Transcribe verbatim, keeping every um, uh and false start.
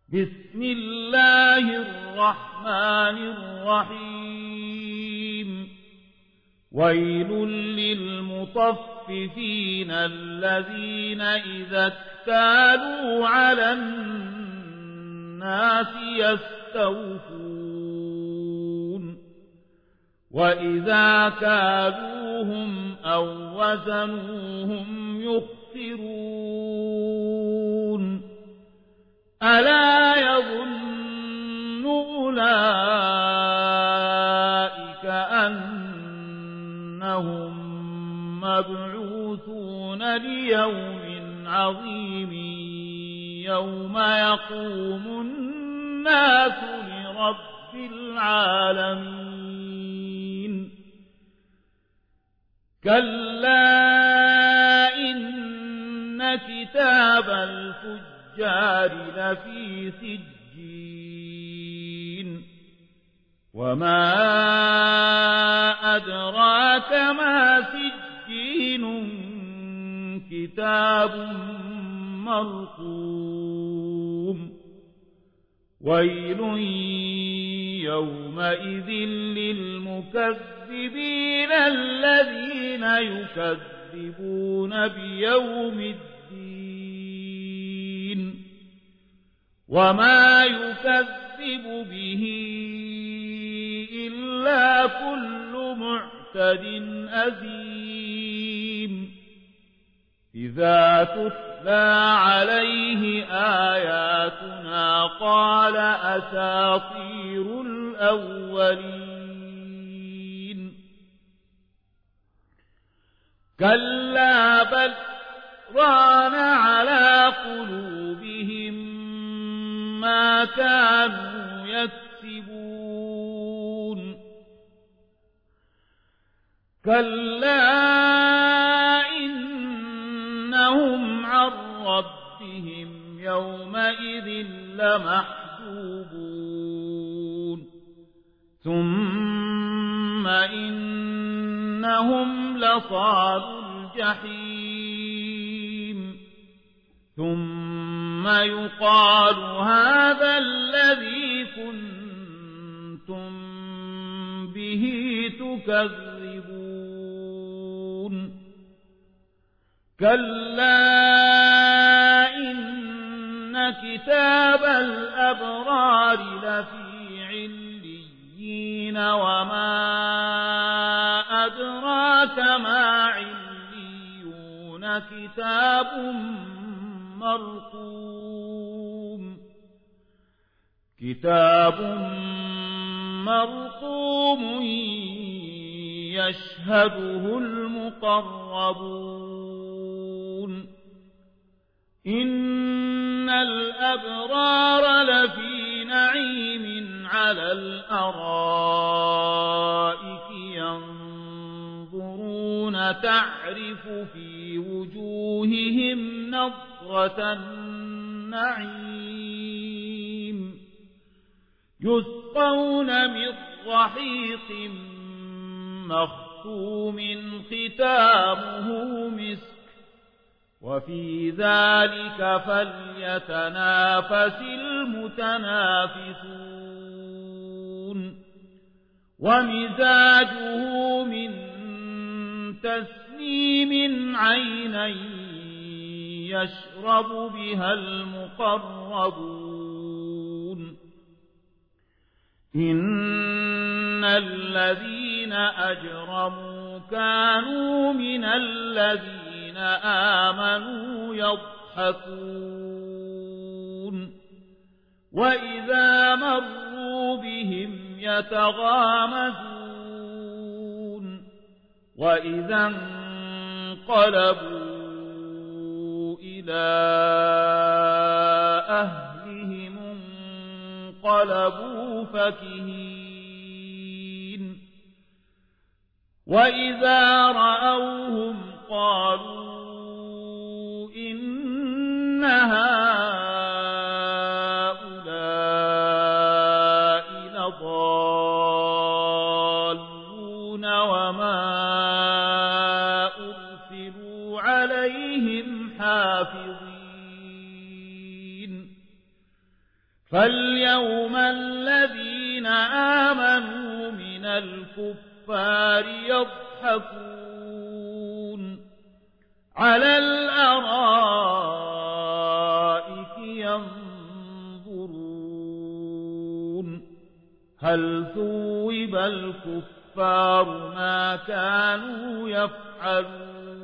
بسم الله الرحمن الرحيم ويل للمطففين الذين إذا اكتالوا على الناس يستوفون وإذا كالوهم أو وزنوهم يخسرون ألا يظن أولئك أنهم مبعوثون ليوم عظيم يوم يقوم الناس لرب العالمين كلا إن كتاب الفجار الفجار لفي سجين وما أدراك ما سجين كتاب مرقوم ويل يومئذ للمكذبين الذين يكذبون بيوم الدين وما يكذب به إلا كل معتد أثيم إذا تتلى عليه آياتنا قال أساطير الأولين كلا بل ران على قلوبهم ما كانوا يكسبون كلا إنهم عن ربهم يومئذ لمحجوبون ثم إنهم لصالو الجحيم ثم يقال هذا الذي كنتم به تكذبون كلا إن كتاب الأبرار لفي عليين وما أدراك ما عليون كتاب مرقوم كتاب مرقوم يشهده المقربون إن الأبرار لفي نعيم على الأرائك ينظرون تعرف في وجوههم نضرة النعيم يسقون من رحيق مختوم ختامه مسك وفي ذلك فليتنافس المتنافسون ومزاجه من تسنيم عينا يشرب بها المقربون إن الذين أجرموا كانوا من الذين آمنوا يضحكون وإذا مروا بهم يتغامزون وإذا انقلبوا إلى أهلهم انقلبوا فكهين وإذا رأوهم قالوا إن هؤلاء لضالون وما أرسلوا عليهم حافظين فاليوم الذين آمنوا من الكفار يضحكون على الأرائك ينظرون هل ثوب الكفار ما كانوا يفعلون